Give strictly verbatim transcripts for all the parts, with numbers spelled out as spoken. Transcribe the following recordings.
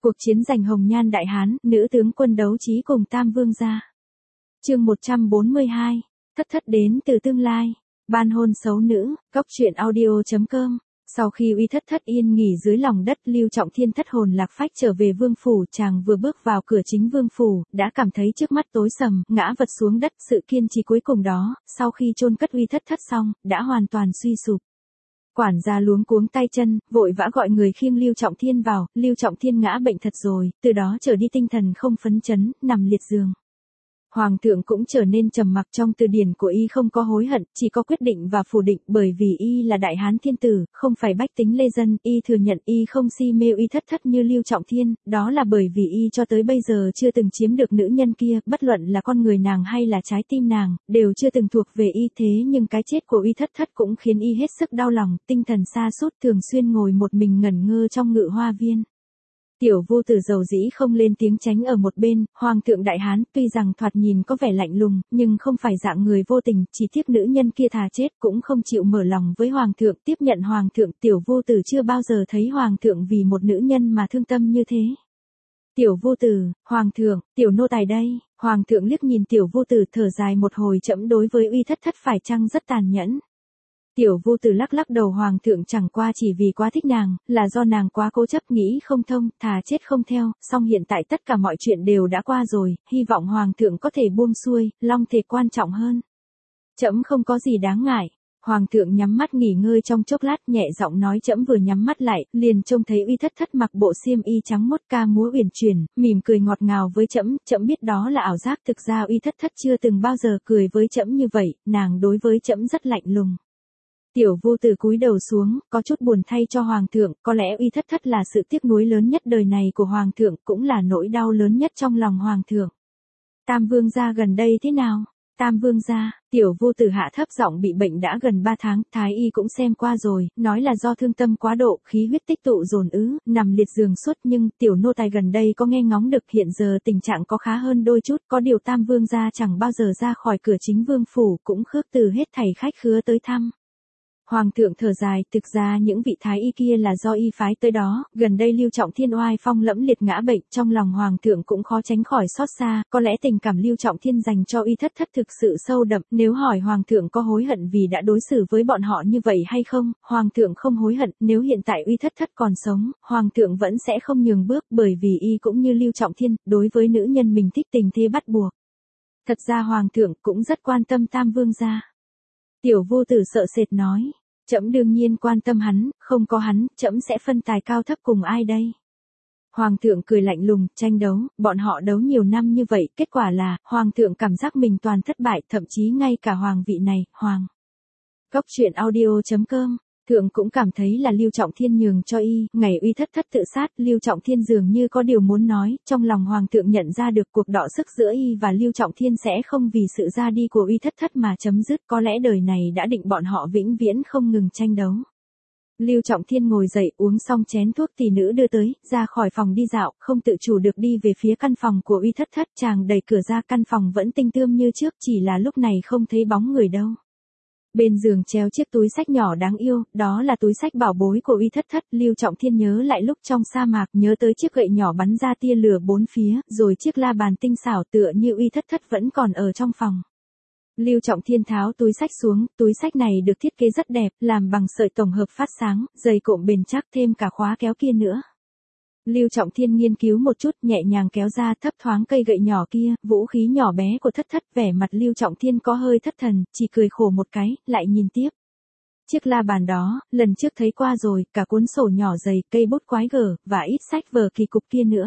Cuộc chiến giành Hồng Nhan Đại Hán, nữ tướng quân đấu trí cùng Tam Vương gia. Chương một trăm bốn mươi hai, Thất Thất đến từ tương lai. Ban hôn xấu nữ, góc truyện audio chấm com. Sau khi Uy Thất Thất yên nghỉ dưới lòng đất, Lưu Trọng Thiên thất hồn lạc phách trở về vương phủ, chàng vừa bước vào cửa chính vương phủ, đã cảm thấy trước mắt tối sầm, ngã vật xuống đất, sự kiên trì cuối cùng đó, sau khi chôn cất Uy Thất Thất xong, đã hoàn toàn suy sụp. Quản gia luống cuống tay chân, vội vã gọi người khiêng Lưu Trọng Thiên vào, Lưu Trọng Thiên ngã bệnh thật rồi, từ đó trở đi tinh thần không phấn chấn, nằm liệt giường. Hoàng thượng cũng trở nên trầm mặc, trong từ điển của y không có hối hận, chỉ có quyết định và phủ định, bởi vì y là đại hán thiên tử, không phải bách tính lê dân, y thừa nhận y không si mê Uy Thất Thất như Lưu Trọng Thiên, đó là bởi vì y cho tới bây giờ chưa từng chiếm được nữ nhân kia, bất luận là con người nàng hay là trái tim nàng, đều chưa từng thuộc về y, thế nhưng cái chết của Uy Thất Thất cũng khiến y hết sức đau lòng, tinh thần sa sút, thường xuyên ngồi một mình ngẩn ngơ trong ngự hoa viên. Tiểu Vô Tử dầu dĩ không lên tiếng tránh ở một bên, Hoàng thượng đại hán tuy rằng thoạt nhìn có vẻ lạnh lùng, nhưng không phải dạng người vô tình, chỉ tiếc nữ nhân kia thà chết cũng không chịu mở lòng với Hoàng thượng, tiếp nhận Hoàng thượng. Tiểu Vô Tử chưa bao giờ thấy Hoàng thượng vì một nữ nhân mà thương tâm như thế. Tiểu Vô Tử, Hoàng thượng, tiểu nô tài đây. Hoàng thượng liếc nhìn Tiểu Vô Tử, thở dài một hồi, trẫm đối với Uy Thất Thất phải chăng rất tàn nhẫn. Tiểu Vô Tử lắc lắc đầu, Hoàng thượng chẳng qua chỉ vì quá thích nàng, là do nàng quá cố chấp, nghĩ không thông, thà chết không theo, song hiện tại tất cả mọi chuyện đều đã qua rồi, hy vọng Hoàng thượng có thể buông xuôi, long thể quan trọng hơn. Trẫm không có gì đáng ngại. Hoàng thượng nhắm mắt nghỉ ngơi trong chốc lát, nhẹ giọng nói, trẫm vừa nhắm mắt lại, liền trông thấy Uy Thất Thất mặc bộ xiêm y trắng mốt, ca múa uyển chuyển, mỉm cười ngọt ngào với trẫm, trẫm biết đó là ảo giác, thực ra Uy Thất Thất chưa từng bao giờ cười với trẫm như vậy, nàng đối với trẫm rất lạnh lùng. Tiểu Vô Tử cúi đầu xuống, có chút buồn thay cho Hoàng thượng, có lẽ Uy Thất Thất là sự tiếc nuối lớn nhất đời này của Hoàng thượng, cũng là nỗi đau lớn nhất trong lòng Hoàng thượng. Tam Vương gia gần đây thế nào? Tam Vương gia, Tiểu Vô Tử hạ thấp giọng, bị bệnh đã gần ba tháng, thái y cũng xem qua rồi, nói là do thương tâm quá độ, khí huyết tích tụ dồn ứ, nằm liệt giường suốt, nhưng tiểu nô tài gần đây có nghe ngóng được hiện giờ tình trạng có khá hơn đôi chút, có điều Tam Vương gia chẳng bao giờ ra khỏi cửa chính vương phủ, cũng khước từ hết thảy khách khứa tới thăm. Hoàng thượng thở dài, thực ra những vị thái y kia là do y phái tới đó, gần đây Lưu Trọng Thiên oai phong lẫm liệt ngã bệnh, trong lòng Hoàng thượng cũng khó tránh khỏi xót xa, có lẽ tình cảm Lưu Trọng Thiên dành cho Uy Thất Thất thực sự sâu đậm, nếu hỏi Hoàng thượng có hối hận vì đã đối xử với bọn họ như vậy hay không, Hoàng thượng không hối hận, nếu hiện tại Uy Thất Thất còn sống, Hoàng thượng vẫn sẽ không nhường bước, bởi vì y cũng như Lưu Trọng Thiên, đối với nữ nhân mình thích tình thế bắt buộc. Thật ra Hoàng thượng cũng rất quan tâm Tam Vương gia. Tiểu Vô Tử sợ sệt nói, trẫm đương nhiên quan tâm hắn, không có hắn, trẫm sẽ phân tài cao thấp cùng ai đây? Hoàng thượng cười lạnh lùng, tranh đấu, bọn họ đấu nhiều năm như vậy, kết quả là, Hoàng thượng cảm giác mình toàn thất bại, thậm chí ngay cả hoàng vị này, hoàng. Góc truyện audio chấm com. Thượng cũng cảm thấy là Lưu Trọng Thiên nhường cho y, ngày Uy Thất Thất tự sát, Lưu Trọng Thiên dường như có điều muốn nói, trong lòng Hoàng thượng nhận ra được cuộc đọ sức giữa y và Lưu Trọng Thiên sẽ không vì sự ra đi của Uy Thất Thất mà chấm dứt, có lẽ đời này đã định bọn họ vĩnh viễn không ngừng tranh đấu. Lưu Trọng Thiên ngồi dậy, uống xong chén thuốc tỷ nữ đưa tới, ra khỏi phòng đi dạo, không tự chủ được đi về phía căn phòng của Uy Thất Thất, chàng đẩy cửa ra, căn phòng vẫn tinh tươm như trước, chỉ là lúc này không thấy bóng người đâu. Bên giường treo chiếc túi sách nhỏ đáng yêu, đó là túi sách bảo bối của Uy Thất Thất. Lưu Trọng Thiên nhớ lại lúc trong sa mạc, nhớ tới chiếc gậy nhỏ bắn ra tia lửa bốn phía, rồi chiếc la bàn tinh xảo, tựa như Uy Thất Thất vẫn còn ở trong phòng. Lưu Trọng Thiên tháo túi sách xuống, túi sách này được thiết kế rất đẹp, làm bằng sợi tổng hợp phát sáng, dày cộm bền chắc, thêm cả khóa kéo kia nữa. Lưu Trọng Thiên nghiên cứu một chút, nhẹ nhàng kéo ra, thấp thoáng cây gậy nhỏ kia, vũ khí nhỏ bé của Thất Thất, vẻ mặt Lưu Trọng Thiên có hơi thất thần, chỉ cười khổ một cái, lại nhìn tiếp. Chiếc la bàn đó, lần trước thấy qua rồi, cả cuốn sổ nhỏ dày, cây bút quái gở, và ít sách vở kỳ cục kia nữa.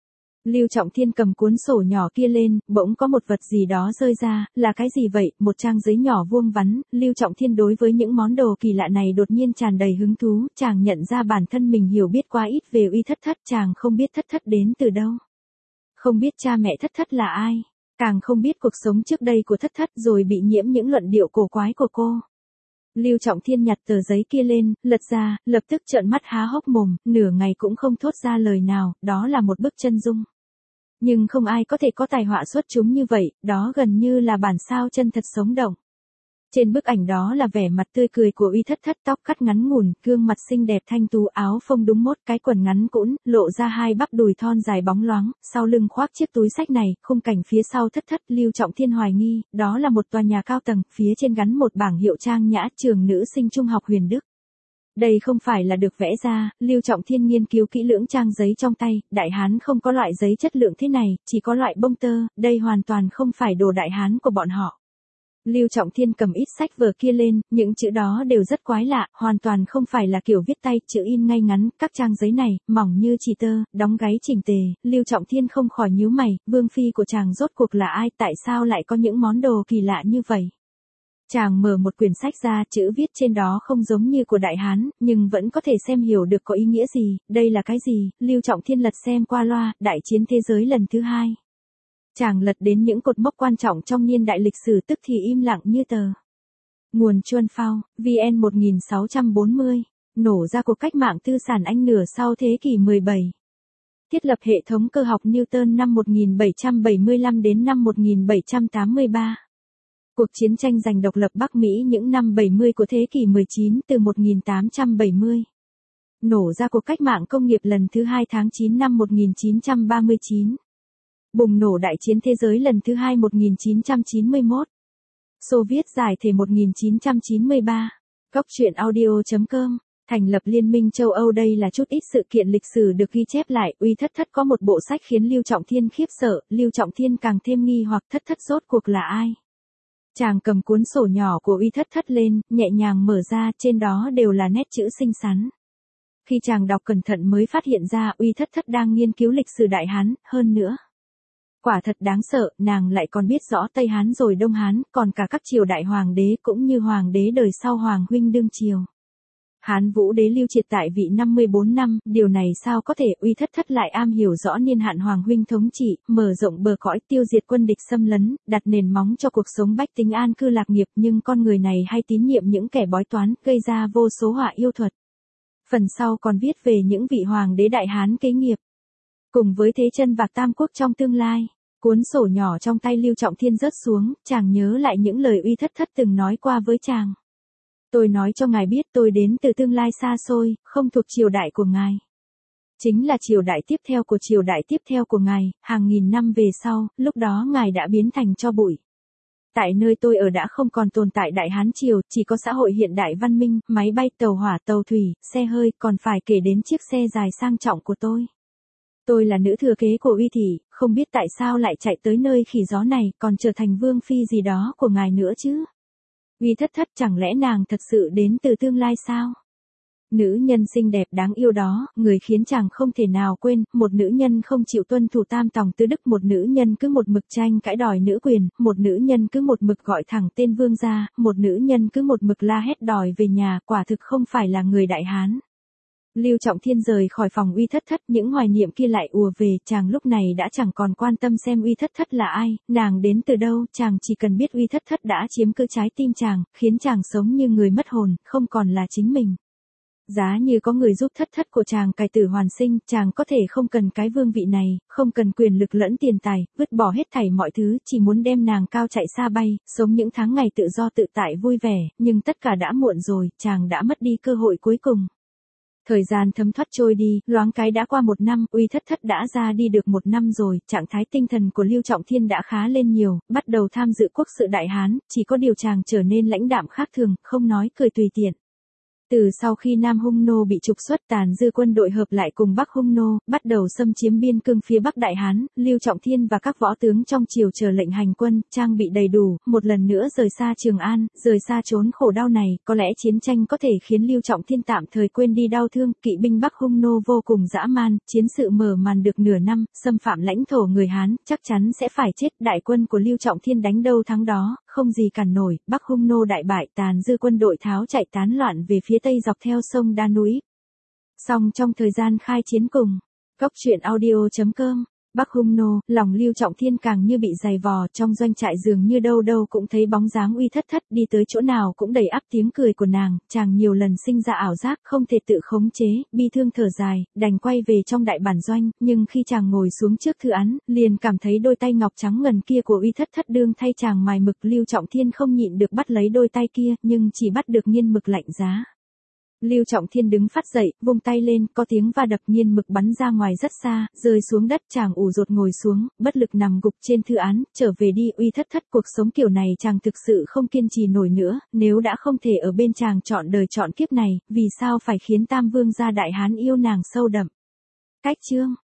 Lưu Trọng Thiên cầm cuốn sổ nhỏ kia lên, bỗng có một vật gì đó rơi ra, là cái gì vậy, một trang giấy nhỏ vuông vắn, Lưu Trọng Thiên đối với những món đồ kỳ lạ này đột nhiên tràn đầy hứng thú, chàng nhận ra bản thân mình hiểu biết quá ít về Uy Thất Thất, chàng không biết Thất Thất đến từ đâu. Không biết cha mẹ Thất Thất là ai, càng không biết cuộc sống trước đây của Thất Thất, rồi bị nhiễm những luận điệu cổ quái của cô. Lưu Trọng Thiên nhặt tờ giấy kia lên, lật ra, lập tức trợn mắt há hốc mồm, nửa ngày cũng không thốt ra lời nào, đó là một bức chân dung. Nhưng không ai có thể có tài họa xuất chúng như vậy, đó gần như là bản sao chân thật sống động. Trên bức ảnh đó là vẻ mặt tươi cười của Uy Thất Thất, tóc cắt ngắn ngủn, gương mặt xinh đẹp thanh tú, áo phông đúng mốt, cái quần ngắn cũn, lộ ra hai bắp đùi thon dài bóng loáng, sau lưng khoác chiếc túi xách này, khung cảnh phía sau Thất Thất, Lưu Trọng Thiên hoài nghi, đó là một tòa nhà cao tầng, phía trên gắn một bảng hiệu trang nhã, trường nữ sinh trung học Huyền Đức. Đây không phải là được vẽ ra, Lưu Trọng Thiên nghiên cứu kỹ lưỡng trang giấy trong tay, đại hán không có loại giấy chất lượng thế này, chỉ có loại bông tơ, đây hoàn toàn không phải đồ đại hán của bọn họ. Lưu Trọng Thiên cầm ít sách vở kia lên, những chữ đó đều rất quái lạ, hoàn toàn không phải là kiểu viết tay, chữ in ngay ngắn, các trang giấy này, mỏng như chỉ tơ, đóng gáy chỉnh tề, Lưu Trọng Thiên không khỏi nhíu mày, vương phi của chàng rốt cuộc là ai, tại sao lại có những món đồ kỳ lạ như vậy? Chàng mở một quyển sách ra, chữ viết trên đó không giống như của đại hán, nhưng vẫn có thể xem hiểu được có ý nghĩa gì, đây là cái gì, Lưu Trọng Thiên lật xem qua loa, đại chiến thế giới lần thứ hai. Chàng lật đến những cột mốc quan trọng trong niên đại lịch sử tức thì im lặng như tờ. Nguồn Chuân Phao, vê en một nghìn sáu trăm bốn mươi, nổ ra cuộc cách mạng tư sản Anh nửa sau thế kỷ mười bảy. Thiết lập hệ thống cơ học Newton năm một nghìn bảy trăm bảy mươi lăm đến năm một nghìn bảy trăm tám mươi ba. Cuộc chiến tranh giành độc lập Bắc Mỹ những năm bảy mươi của thế kỷ mười chín từ một nghìn tám trăm bảy mươi. Nổ ra cuộc cách mạng công nghiệp lần thứ hai tháng chín năm một nghìn chín trăm ba mươi chín. Bùng nổ đại chiến thế giới lần thứ hai một nghìn chín trăm chín mươi mốt. Xô Viết giải thể một nghìn chín trăm chín mươi ba. Góc truyện audio chấm com. Thành lập Liên minh châu Âu, đây là chút ít sự kiện lịch sử được ghi chép lại. Uy Thất Thất có một bộ sách khiến Lưu Trọng Thiên khiếp sợ, Lưu Trọng Thiên càng thêm nghi hoặc Thất Thất rốt cuộc là ai. Chàng cầm cuốn sổ nhỏ của Uy Thất Thất lên, nhẹ nhàng mở ra, trên đó đều là nét chữ xinh xắn. Khi chàng đọc cẩn thận mới phát hiện ra Uy Thất Thất đang nghiên cứu lịch sử Đại Hán, hơn nữa. Quả thật đáng sợ, nàng lại còn biết rõ Tây Hán rồi Đông Hán, còn cả các triều đại hoàng đế cũng như hoàng đế đời sau Hoàng huynh đương triều. Hán Vũ đế Lưu Triệt tại vị năm mươi bốn năm, điều này sao có thể, Uy Thất Thất lại am hiểu rõ niên hạn Hoàng huynh thống trị, mở rộng bờ cõi, tiêu diệt quân địch xâm lấn, đặt nền móng cho cuộc sống bách tính an cư lạc nghiệp, nhưng con người này hay tín nhiệm những kẻ bói toán, gây ra vô số họa yêu thuật. Phần sau còn viết về những vị hoàng đế Đại Hán kế nghiệp, cùng với thế chân vạc tam quốc trong tương lai. Cuốn sổ nhỏ trong tay Lưu Trọng Thiên rớt xuống, chàng nhớ lại những lời Uy Thất Thất từng nói qua với chàng. Tôi nói cho ngài biết tôi đến từ tương lai xa xôi, không thuộc triều đại của ngài. Chính là triều đại tiếp theo của triều đại tiếp theo của ngài, hàng nghìn năm về sau, lúc đó ngài đã biến thành tro bụi. Tại nơi tôi ở đã không còn tồn tại Đại Hán triều, chỉ có xã hội hiện đại văn minh, máy bay, tàu hỏa, tàu thủy, xe hơi, còn phải kể đến chiếc xe dài sang trọng của tôi. Tôi là nữ thừa kế của Uy thị, không biết tại sao lại chạy tới nơi khỉ gió này, còn trở thành vương phi gì đó của ngài nữa chứ. Uy Thất Thất, chẳng lẽ nàng thật sự đến từ tương lai sao? Nữ nhân xinh đẹp đáng yêu đó, người khiến chàng không thể nào quên, một nữ nhân không chịu tuân thủ tam tòng tứ đức, một nữ nhân cứ một mực tranh cãi đòi nữ quyền, một nữ nhân cứ một mực gọi thẳng tên vương gia, một nữ nhân cứ một mực la hét đòi về nhà, quả thực không phải là người Đại Hán. Lưu Trọng Thiên rời khỏi phòng Uy Thất Thất, những hoài niệm kia lại ùa về, chàng lúc này đã chẳng còn quan tâm xem Uy Thất Thất là ai, nàng đến từ đâu, chàng chỉ cần biết Uy Thất Thất đã chiếm cứ trái tim chàng, khiến chàng sống như người mất hồn, không còn là chính mình. Giá như có người giúp Thất Thất của chàng cải tử hoàn sinh, chàng có thể không cần cái vương vị này, không cần quyền lực lẫn tiền tài, vứt bỏ hết thảy mọi thứ, chỉ muốn đem nàng cao chạy xa bay, sống những tháng ngày tự do tự tại vui vẻ, nhưng tất cả đã muộn rồi, chàng đã mất đi cơ hội cuối cùng. Thời gian thấm thoát trôi đi, loáng cái đã qua một năm, Uy Thất Thất đã ra đi được một năm rồi, trạng thái tinh thần của Lưu Trọng Thiên đã khá lên nhiều, bắt đầu tham dự quốc sự Đại Hán, chỉ có điều chàng trở nên lãnh đạm khác thường, không nói cười tùy tiện. Từ sau khi Nam Hung Nô bị trục xuất, tàn dư quân đội hợp lại cùng Bắc Hung Nô, bắt đầu xâm chiếm biên cương phía Bắc Đại Hán, Lưu Trọng Thiên và các võ tướng trong triều chờ lệnh hành quân, trang bị đầy đủ, một lần nữa rời xa Trường An, rời xa chốn khổ đau này, có lẽ chiến tranh có thể khiến Lưu Trọng Thiên tạm thời quên đi đau thương, kỵ binh Bắc Hung Nô vô cùng dã man, chiến sự mở màn được nửa năm, xâm phạm lãnh thổ người Hán, chắc chắn sẽ phải chết, đại quân của Lưu Trọng Thiên đánh đâu thắng đó, không gì cản nổi, Bắc Hung Nô đại bại, tàn dư quân đội tháo chạy tán loạn về phía tây dọc theo sông Đa núi. Song trong thời gian khai chiến cùng, góc truyện audio chấm com Bắc hung nô, lòng Lưu Trọng Thiên càng như bị dày vò, trong doanh trại dường như đâu đâu cũng thấy bóng dáng Uy Thất Thất, đi tới chỗ nào cũng đầy ắp tiếng cười của nàng, chàng nhiều lần sinh ra ảo giác không thể tự khống chế, bi thương thở dài, đành quay về trong đại bản doanh, nhưng khi chàng ngồi xuống trước thư án, liền cảm thấy đôi tay ngọc trắng ngần kia của Uy Thất Thất đương thay chàng mài mực. Lưu Trọng Thiên không nhịn được bắt lấy đôi tay kia, nhưng chỉ bắt được nghiên mực lạnh giá. Lưu Trọng Thiên đứng phát dậy, vung tay lên, có tiếng va đập, nghiên mực bắn ra ngoài rất xa, rơi xuống đất. Chàng ủ rột ngồi xuống, bất lực nằm gục trên thư án, trở về đi Uy Thất Thất, cuộc sống kiểu này chàng thực sự không kiên trì nổi nữa, nếu đã không thể ở bên chàng trọn đời trọn kiếp này, vì sao phải khiến Tam Vương gia Đại Hán yêu nàng sâu đậm. Cách chương